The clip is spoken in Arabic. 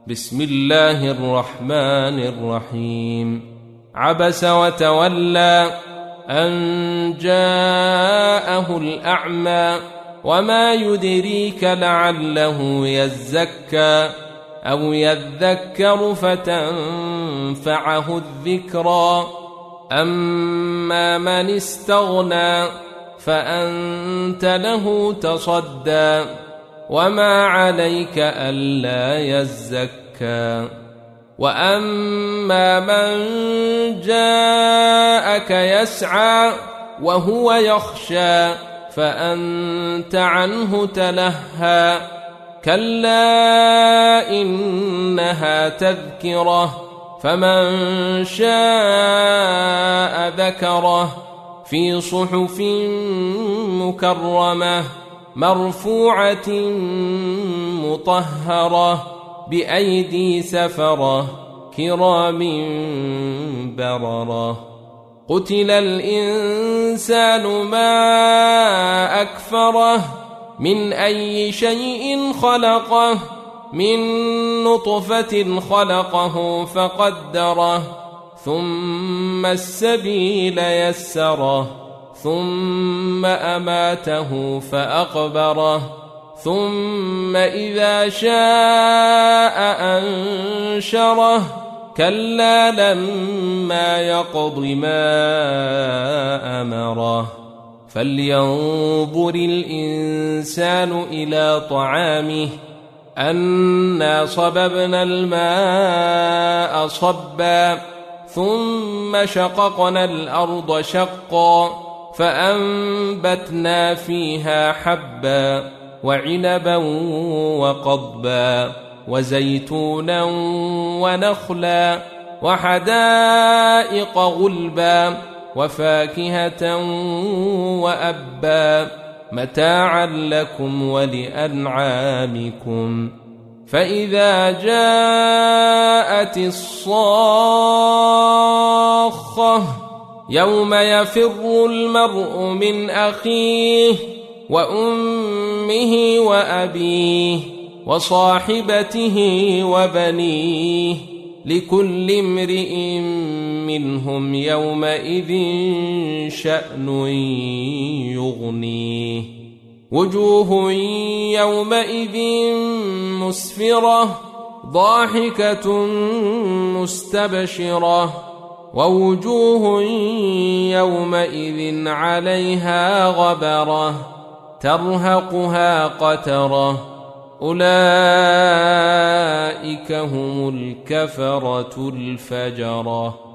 بسم الله الرحمن الرحيم. عبس وتولى أن جاءه الأعمى وما يدريك لعله يزكى أو يذكر فتنفعه الذكرى. أما من استغنى فأنت له تصدى وما عليك ألا يزكى. وأما من جاءك يسعى وهو يخشى فأنت عنه تلهى. كلا إنها تذكرة فمن شاء ذكره في صحف مكرمة مرفوعة مطهرة بأيدي سفرة كرام بررة. قتل الإنسان ما أكفره من أي شيء خلقه من نطفة خلقه فقدره ثم السبيل يسره ثم أماته فأقبره ثم إذا شاء أنشره. كلا لما يقض ما أمره. فلينظر الإنسان إلى طعامه أنا صببنا الماء صبا ثم شققنا الأرض شقا فأنبتنا فيها حبا وعنبا وقضبا وزيتونا ونخلا وحدائق غلبا وفاكهة وأبا متاعا لكم ولأنعامكم. فإذا جاءت الصاخة يوم يفر المرء من أخيه وأمه وأبيه وصاحبته وبنيه لكل امرئ منهم يومئذ شأن يغنيه. وجوه يومئذ مسفرة ضاحكة مستبشرة ووجوه يومئذ عليها غبرة ترهقها قترة أولئك هم الكفرة الفجرة.